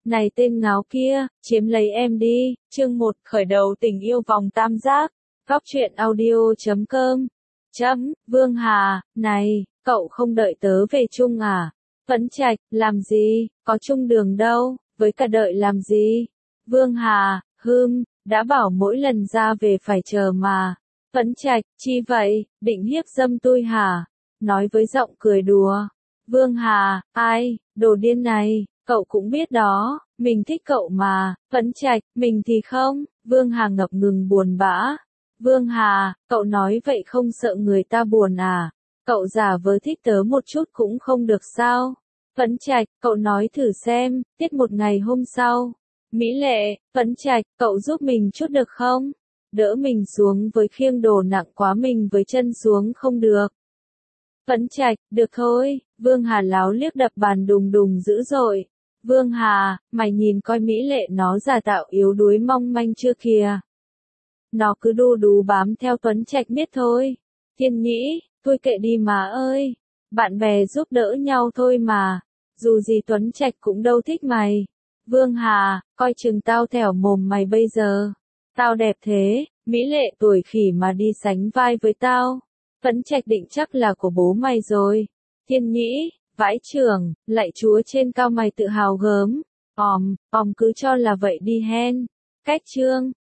Này tên ngáo kia, chiếm lấy em đi. Chương 1, khởi đầu tình yêu vòng tam giác. Góc truyện audio.com. Vương Hà, này, cậu không đợi tớ về chung à? Vẫn Trạch, làm gì, có chung đường đâu, với cả đợi làm gì? Vương Hà, đã bảo mỗi lần ra về phải chờ mà. Vẫn Trạch, chi vậy, định hiếp dâm tôi hả? Nói với giọng cười đùa. Vương Hà, ai, đồ điên này, cậu cũng biết đó, mình thích cậu mà. Vẫn Trạch, mình thì không. Vương Hà ngập ngừng buồn bã. Vương Hà, cậu nói vậy không sợ người ta buồn à? Cậu giả vờ thích tớ một chút cũng không được sao? Vẫn Trạch, cậu nói thử xem, tiết một ngày hôm sau. Mỹ Lệ, Vẫn Trạch, cậu giúp mình chút được không? Đỡ mình xuống với khiêng đồ nặng quá mình với chân xuống không được. Vẫn Trạch, được thôi. Vương Hà láo liếc đập bàn đùng đùng dữ dội. Vương Hà, mày nhìn coi Mỹ Lệ nó giả tạo yếu đuối mong manh chưa kìa. Nó cứ đu đú bám theo Tuấn Trạch biết thôi. Thiên Nhĩ, thôi kệ đi mà ơi. Bạn bè giúp đỡ nhau thôi mà. Dù gì Tuấn Trạch cũng đâu thích mày. Vương Hà, coi chừng tao thẻo mồm mày bây giờ. Tao đẹp thế, Mỹ Lệ tuổi khỉ mà đi sánh vai với tao. Tuấn Trạch định chắc là của bố mày rồi. Thiên Nhĩ, vãi chưởng, lạy chúa trên cao mày tự hào gớm. Cứ cho là vậy đi hen. Cách chương.